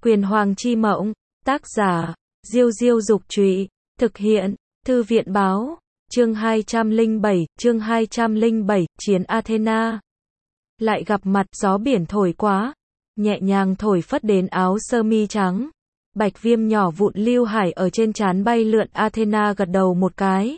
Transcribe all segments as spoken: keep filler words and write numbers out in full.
Quyền Hoàng chi mộng, tác giả, Diêu Diêu Dục Trụy, thực hiện, Thư viện Báo, chương hai trăm lẻ bảy, chương hai trăm lẻ bảy, Chiến Athena. Lại gặp mặt, gió biển thổi quá, nhẹ nhàng thổi phất đến áo sơ mi trắng. Bạch viêm nhỏ vụn lưu hải ở trên trán bay lượn. Athena gật đầu một cái.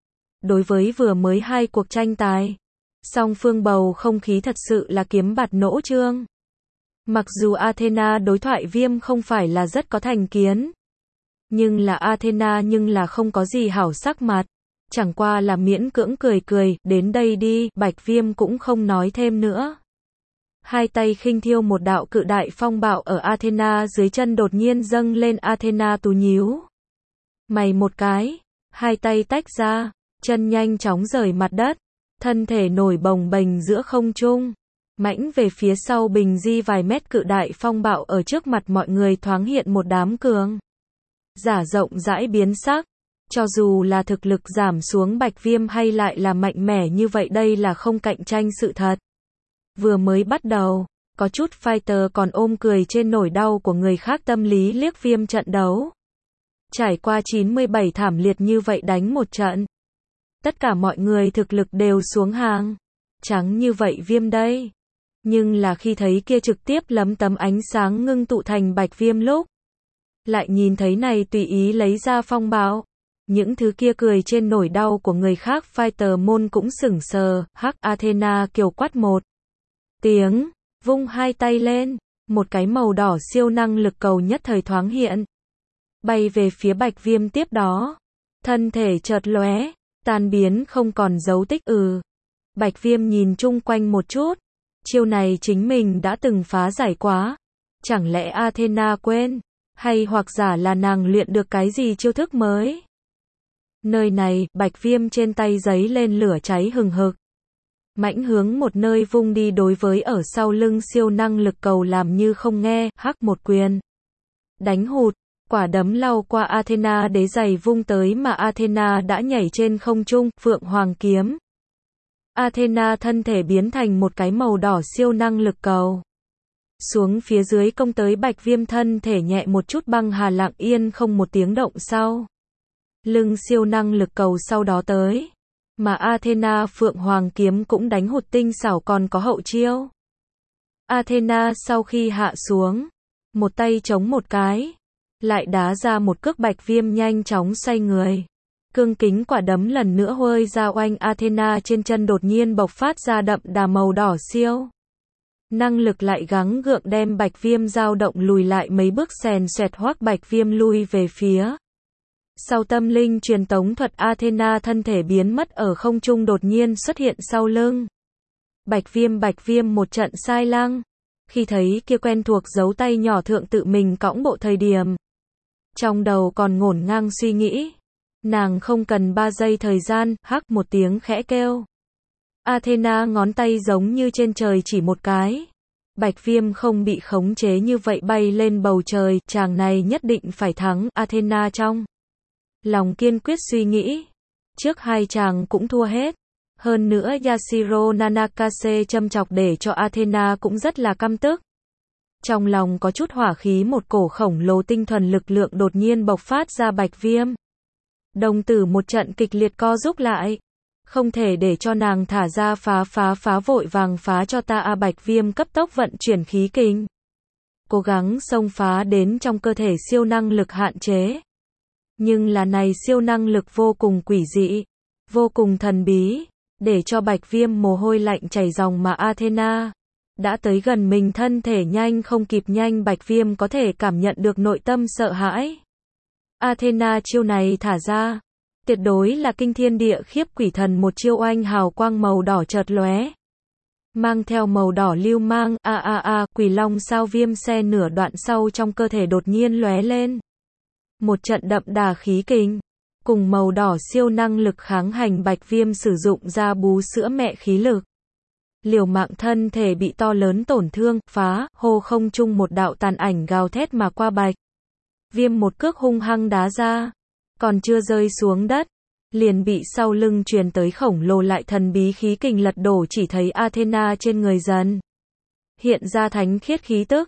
Đối với vừa mới hai cuộc tranh tài, song phương bầu không khí thật sự là kiếm bạt nỗ trương. Mặc dù Athena đối thoại viêm không phải là rất có thành kiến, nhưng là Athena nhưng là không có gì hảo sắc mặt, chẳng qua là miễn cưỡng cười cười, đến đây đi, Bạch viêm cũng không nói thêm nữa. Hai tay khinh thiêu một đạo cự đại phong bạo ở Athena dưới chân đột nhiên dâng lên. Athena tú nhíu mày một cái, hai tay tách ra, chân nhanh chóng rời mặt đất, thân thể nổi bồng bềnh giữa không trung, mãnh về phía sau bình di vài mét. Cự đại phong bạo ở trước mặt mọi người thoáng hiện một đám cường giả rộng rãi biến sắc. Cho dù là thực lực giảm xuống, Bạch viêm hay lại là mạnh mẽ như vậy, đây là không cạnh tranh sự thật. Vừa mới bắt đầu, có chút fighter còn ôm cười trên nỗi đau của người khác, tâm lý liếc viêm trận đấu. Trải qua chín mươi bảy thảm liệt như vậy đánh một trận, tất cả mọi người thực lực đều xuống hàng. Trắng như vậy viêm đây. Nhưng là khi thấy kia trực tiếp lấm tấm ánh sáng ngưng tụ thành Bạch viêm lúc, lại nhìn thấy này tùy ý lấy ra phong bạo, những thứ kia cười trên nỗi đau của người khác, fighter môn cũng sững sờ. Hắc, Athena kiều quát một tiếng, vung hai tay lên, một cái màu đỏ siêu năng lực cầu nhất thời thoáng hiện, bay về phía Bạch viêm. Tiếp đó, thân thể chợt lóe, tan biến không còn dấu tích. Ừ. Bạch viêm nhìn chung quanh một chút, chiêu này chính mình đã từng phá giải quá, chẳng lẽ Athena quên, hay hoặc giả là nàng luyện được cái gì chiêu thức mới? Nơi này, Bạch viêm trên tay giấy lên lửa cháy hừng hực, mãnh hướng một nơi vung đi. Đối với ở sau lưng siêu năng lực cầu làm như không nghe. Hắc, một quyền đánh hụt, quả đấm lao qua Athena, đế giày vung tới mà Athena đã nhảy trên không trung. Phượng Hoàng kiếm. Athena thân thể biến thành một cái màu đỏ siêu năng lực cầu, xuống phía dưới công tới Bạch viêm. Thân thể nhẹ một chút, băng hà lặng yên không một tiếng động sau lưng siêu năng lực cầu sau đó tới, mà Athena Phượng Hoàng kiếm cũng đánh hụt tinh xảo, còn có hậu chiêu. Athena sau khi hạ xuống, một tay chống một cái, lại đá ra một cước. Bạch viêm nhanh chóng xoay người, cương kính quả đấm lần nữa huơi ra oanh. Athena trên chân đột nhiên bộc phát ra đậm đà màu đỏ siêu năng lực, lại gắng gượng đem Bạch viêm dao động lùi lại mấy bước, xèn xoẹt hoắc Bạch viêm lui về phía sau. Tâm linh truyền tống thuật. Athena thân thể biến mất ở không trung, đột nhiên xuất hiện sau lưng Bạch viêm. Bạch viêm một trận sai lăng, khi thấy kia quen thuộc dấu tay nhỏ thượng tự mình cõng bộ thời điểm, trong đầu còn ngổn ngang suy nghĩ. Nàng không cần ba giây thời gian, hắc một tiếng khẽ kêu. Athena ngón tay giống như trên trời chỉ một cái. Bạch viêm không bị khống chế như vậy bay lên bầu trời, chàng này nhất định phải thắng. Athena trong lòng kiên quyết suy nghĩ, trước hai chàng cũng thua hết. Hơn nữa Yashiro Nanakase châm chọc để cho Athena cũng rất là căm tức. Trong lòng có chút hỏa khí, một cổ khổng lồ tinh thuần lực lượng đột nhiên bộc phát ra. Bạch viêm đồng tử một trận kịch liệt co rúm lại, không thể để cho nàng thả ra. Phá phá phá, vội vàng phá cho ta. A Bạch viêm cấp tốc vận chuyển khí kình, cố gắng xông phá đến trong cơ thể siêu năng lực hạn chế. Nhưng là này siêu năng lực vô cùng quỷ dị, vô cùng thần bí, để cho Bạch viêm mồ hôi lạnh chảy ròng. Mà Athena đã tới gần mình, thân thể nhanh không kịp nhanh. Bạch viêm có thể cảm nhận được nội tâm sợ hãi. Athena chiêu này thả ra, tuyệt đối là kinh thiên địa khiếp quỷ thần. Một chiêu oanh, hào quang màu đỏ chợt lóe, mang theo màu đỏ lưu mang. A a a, quỷ long sao viêm xe nửa đoạn sau trong cơ thể đột nhiên lóe lên một trận đậm đà khí kình, cùng màu đỏ siêu năng lực kháng hành. Bạch viêm sử dụng ra bú sữa mẹ khí lực, liều mạng thân thể bị to lớn tổn thương. Phá, hô không trung một đạo tàn ảnh gào thét mà qua. Bạch viêm một cước hung hăng đá ra, còn chưa rơi xuống đất, liền bị sau lưng truyền tới khổng lồ lại thần bí khí kình lật đổ. Chỉ thấy Athena trên người dần hiện ra thánh khiết khí tức,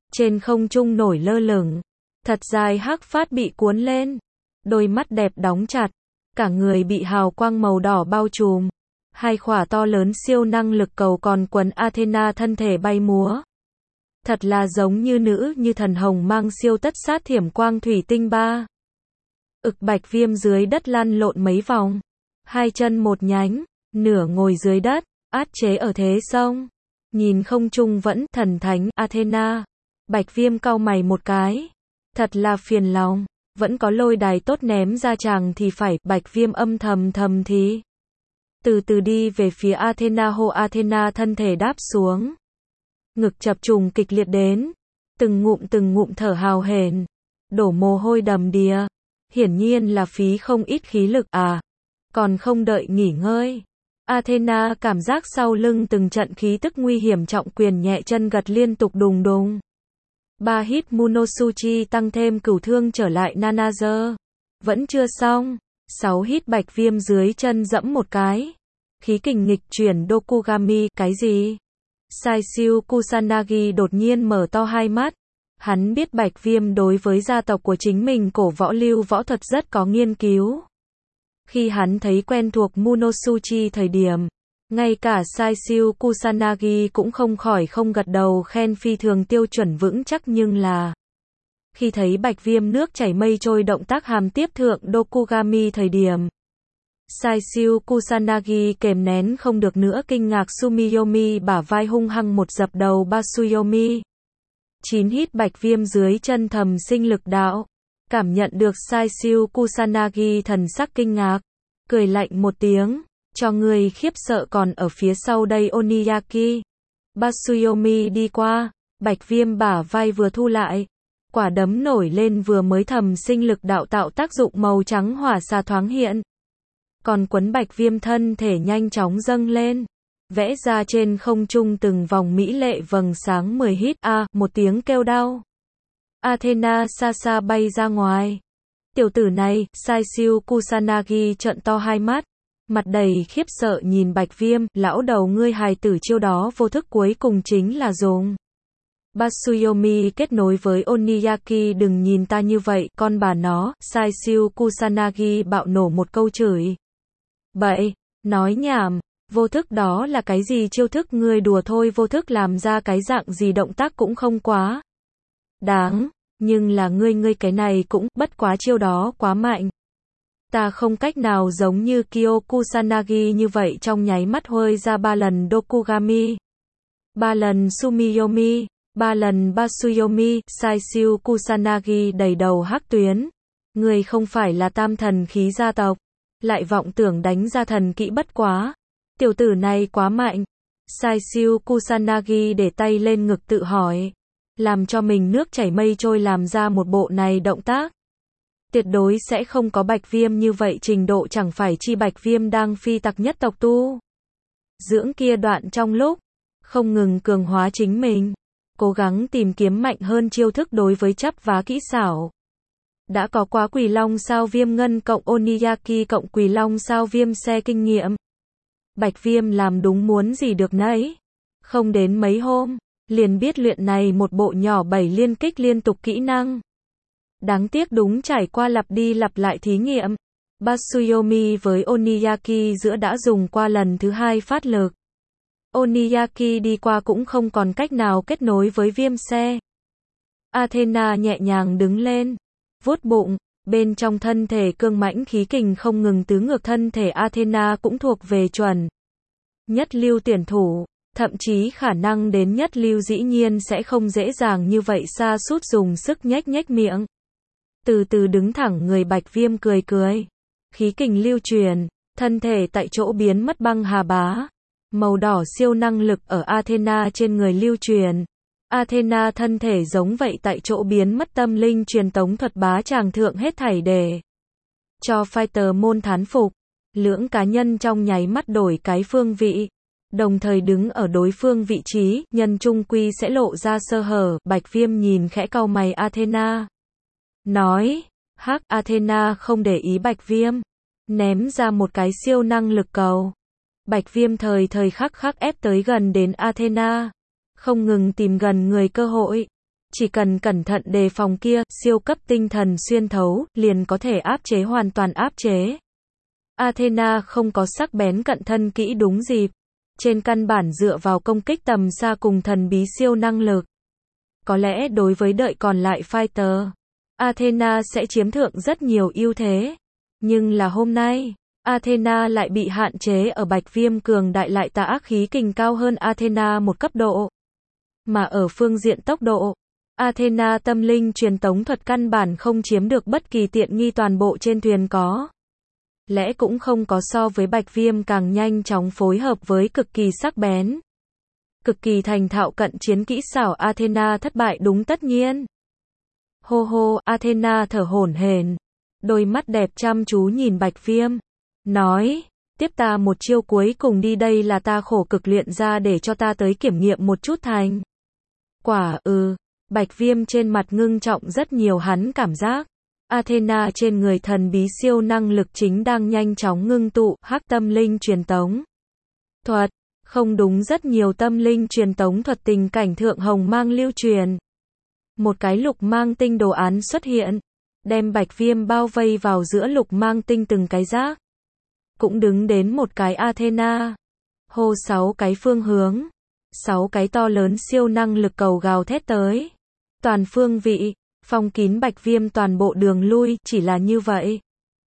trên không trung nổi lơ lửng. Thật dài hắc phát bị cuốn lên, đôi mắt đẹp đóng chặt, cả người bị hào quang màu đỏ bao trùm. Hai khỏa to lớn siêu năng lực cầu còn quấn Athena thân thể bay múa. Thật là giống như nữ như thần hồng mang siêu tất sát thiểm quang thủy tinh ba. Ực Bạch Viêm dưới đất lăn lộn mấy vòng, hai chân một nhánh, nửa ngồi dưới đất, át chế ở thế sông. Nhìn không trung vẫn thần thánh Athena, Bạch Viêm cau mày một cái. Thật là phiền lòng, vẫn có lôi đài tốt ném ra chàng thì phải, Bạch Viêm âm thầm thầm thì. Từ từ đi về phía Athena hô Athena thân thể đáp xuống. Ngực chập trùng kịch liệt đến, từng ngụm từng ngụm thở hào hển, đổ mồ hôi đầm đìa, hiển nhiên là phí không ít khí lực à. Còn không đợi nghỉ ngơi, Athena cảm giác sau lưng từng trận khí tức nguy hiểm trọng quyền nhẹ chân gật liên tục đùng đùng. Ba hit Munosuchi tăng thêm cửu thương trở lại Nanager. Vẫn chưa xong, sáu hit Bạch Viêm dưới chân dẫm một cái. Khí kình nghịch chuyển Dokugami, cái gì? Saisyu Kusanagi đột nhiên mở to hai mắt. Hắn biết Bạch Viêm đối với gia tộc của chính mình cổ võ lưu võ thuật rất có nghiên cứu. Khi hắn thấy quen thuộc Munosuchi thời điểm, ngay cả Saisyu Kusanagi cũng không khỏi không gật đầu khen phi thường tiêu chuẩn vững chắc, nhưng là khi thấy Bạch Viêm nước chảy mây trôi động tác hàm tiếp thượng Dokugami thời điểm, Saisyu Kusanagi kềm nén không được nữa kinh ngạc. Sumiyomi bả vai hung hăng một dập đầu Basuyomi. Chín hít Bạch Viêm dưới chân thầm sinh lực đạo. Cảm nhận được Saisyu Kusanagi thần sắc kinh ngạc, cười lạnh một tiếng, cho người khiếp sợ còn ở phía sau đây Oniyaki. Basuyomi đi qua, Bạch Viêm bả vai vừa thu lại, quả đấm nổi lên vừa mới thầm sinh lực đạo tạo tác dụng màu trắng hỏa xà thoáng hiện. Còn quấn Bạch Viêm thân thể nhanh chóng dâng lên, vẽ ra trên không trung từng vòng mỹ lệ vầng sáng. Mười hít a, à, một tiếng kêu đau. Athena xa xa bay ra ngoài. Tiểu tử này, Saisyu Kusanagi trợn to hai mắt, mặt đầy khiếp sợ nhìn Bạch Viêm, lão đầu ngươi hài tử chiêu đó vô thức cuối cùng chính là dùng. Basuyomi kết nối với Oniyaki, đừng nhìn ta như vậy, con bà nó. Saisyu Kusanagi bạo nổ một câu chửi. Bậy, nói nhảm, vô thức đó là cái gì? Chiêu thức ngươi đùa thôi, vô thức làm ra cái dạng gì động tác cũng không quá đáng, nhưng là ngươi ngươi cái này cũng, bất quá chiêu đó quá mạnh. Ta không cách nào giống như Kyo Kusanagi như vậy trong nháy mắt hơi ra ba lần Dokugami, ba lần Sumiyomi, ba lần Basuyomi. Saisyu Kusanagi đầy đầu hắc tuyến. Ngươi không phải là tam thần khí gia tộc, lại vọng tưởng đánh ra thần kỹ, bất quá. Tiểu tử này quá mạnh. Saisyu Kusanagi để tay lên ngực tự hỏi. Làm cho mình nước chảy mây trôi làm ra một bộ này động tác. Tuyệt đối sẽ không có Bạch Viêm như vậy trình độ, chẳng phải chi Bạch Viêm đang phi tặc nhất tộc tu dưỡng kia đoạn trong lúc không ngừng cường hóa chính mình, cố gắng tìm kiếm mạnh hơn chiêu thức đối với chấp vá kỹ xảo. Đã có quá Quỳ Long sao Viêm Ngân cộng Oniyaki cộng Quỳ Long sao Viêm xe kinh nghiệm. Bạch Viêm làm đúng muốn gì được nấy. Không đến mấy hôm, liền biết luyện này một bộ nhỏ bảy liên kích liên tục kỹ năng. Đáng tiếc đúng trải qua lặp đi lặp lại thí nghiệm, Basuyomi với Oniyaki giữa đã dùng qua lần thứ hai phát lực. Oniyaki đi qua cũng không còn cách nào kết nối với Viêm xe. Athena nhẹ nhàng đứng lên, vuốt bụng, bên trong thân thể cương mãnh khí kình không ngừng tứ ngược. Thân thể Athena cũng thuộc về chuẩn nhất lưu tuyển thủ, thậm chí khả năng đến nhất lưu dĩ nhiên sẽ không dễ dàng như vậy. Sa sút dùng sức nhếch nhếch miệng, từ từ đứng thẳng người. Bạch Viêm cười cười, khí kình lưu truyền, thân thể tại chỗ biến mất. Băng hà bá màu đỏ siêu năng lực ở Athena trên người lưu truyền. Athena thân thể giống vậy tại chỗ biến mất. Tâm linh truyền tống thuật bá tràng thượng hết thảy để cho fighter môn thán phục. Lưỡng cá nhân trong nháy mắt đổi cái phương vị, đồng thời đứng ở đối phương vị trí, nhân trung quy sẽ lộ ra sơ hở. Bạch Viêm nhìn khẽ cau mày Athena, nói, hắc. Athena không để ý Bạch Viêm, ném ra một cái siêu năng lực cầu. Bạch Viêm thời thời khắc khắc ép tới gần đến Athena, không ngừng tìm gần người cơ hội. Chỉ cần cẩn thận đề phòng kia, siêu cấp tinh thần xuyên thấu, liền có thể áp chế hoàn toàn áp chế. Athena không có sắc bén cận thân kỹ đúng dịp. Trên căn bản dựa vào công kích tầm xa cùng thần bí siêu năng lực. Có lẽ đối với đợi còn lại fighter, Athena sẽ chiếm thượng rất nhiều ưu thế. Nhưng là hôm nay, Athena lại bị hạn chế ở Bạch Viêm cường đại lại tà ác khí kình cao hơn Athena một cấp độ. Mà ở phương diện tốc độ, Athena tâm linh truyền tống thuật căn bản không chiếm được bất kỳ tiện nghi toàn bộ trên thuyền có. Lẽ cũng không có so với Bạch Viêm càng nhanh chóng phối hợp với cực kỳ sắc bén. Cực kỳ thành thạo cận chiến kỹ xảo Athena thất bại đúng tất nhiên. Hô hô, Athena thở hổn hển, đôi mắt đẹp chăm chú nhìn Bạch Viêm, nói, tiếp ta một chiêu cuối cùng đi, đây là ta khổ cực luyện ra để cho ta tới kiểm nghiệm một chút thành quả. Ừ, Bạch Viêm trên mặt ngưng trọng rất nhiều, hắn cảm giác Athena trên người thần bí siêu năng lực chính đang nhanh chóng ngưng tụ, hắc tâm linh truyền tống thuật, không đúng, rất nhiều tâm linh truyền tống thuật tình cảnh thượng hồng mang lưu truyền. Một cái lục mang tinh đồ án xuất hiện, đem Bạch Viêm bao vây vào giữa lục mang tinh từng cái giác. Cũng đứng đến một cái Athena. Hô, sáu cái phương hướng, sáu cái to lớn siêu năng lực cầu gào thét tới. Toàn phương vị, phong kín Bạch Viêm toàn bộ đường lui, chỉ là như vậy.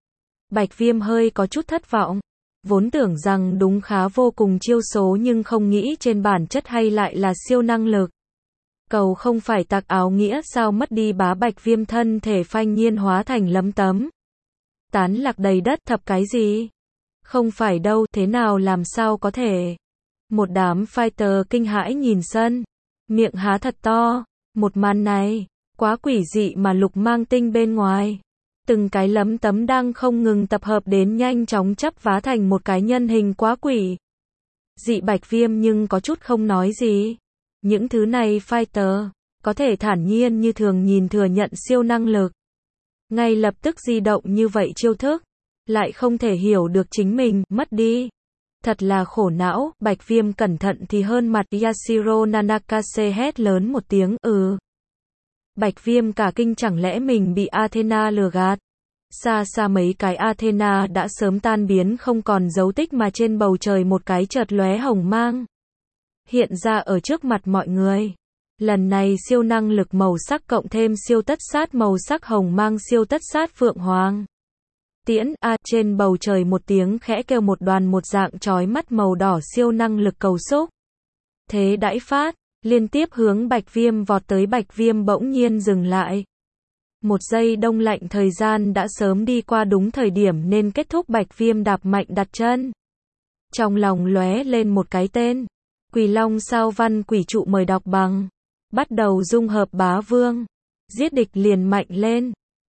Bạch Viêm hơi có chút thất vọng. Vốn tưởng rằng đúng khá vô cùng chiêu số nhưng không nghĩ trên bản chất hay lại là siêu năng lực. Cầu không phải tặc áo nghĩa sao mất đi bá Bạch Viêm thân thể phanh nhiên hóa thành lấm tấm. Tán lạc đầy đất, thập cái gì? Không phải đâu, thế nào làm sao có thể? Một đám fighter kinh hãi nhìn sân, miệng há thật to. Một màn này, quá quỷ dị mà lục mang tinh bên ngoài. Từng cái lấm tấm đang không ngừng tập hợp đến nhanh chóng chắp vá thành một cái nhân hình quá quỷ dị. Bạch Viêm nhưng có chút không nói gì. Những thứ này fighter có thể thản nhiên như thường nhìn thừa nhận siêu năng lực. Ngay lập tức di động như vậy chiêu thức, lại không thể hiểu được chính mình, mất đi. Thật là khổ não. Bạch Viêm cẩn thận thì hơn mặt. Yashiro Nanakase hét lớn một tiếng, ừ. Bạch Viêm cả kinh, chẳng lẽ mình bị Athena lừa gạt. Xa xa mấy cái Athena đã sớm tan biến không còn dấu tích mà trên bầu trời một cái chợt lóe hồng mang hiện ra ở trước mặt mọi người. Lần này siêu năng lực màu sắc cộng thêm siêu tất sát màu sắc hồng mang, siêu tất sát phượng hoàng tiễn. A, trên bầu trời một tiếng khẽ kêu, một đoàn một dạng chói mắt màu đỏ siêu năng lực cầu xúc thế đãi phát, liên tiếp hướng Bạch Viêm vọt tới. Bạch Viêm bỗng nhiên dừng lại. Một giây đông lạnh thời gian đã sớm đi qua, đúng thời điểm nên kết thúc. Bạch Viêm đạp mạnh đặt chân. Trong lòng lóe lên một cái tên. Quỷ Long sao văn quỷ trụ, mời đọc bằng. Bắt đầu dung hợp bá vương. Giết địch liền mạnh lên.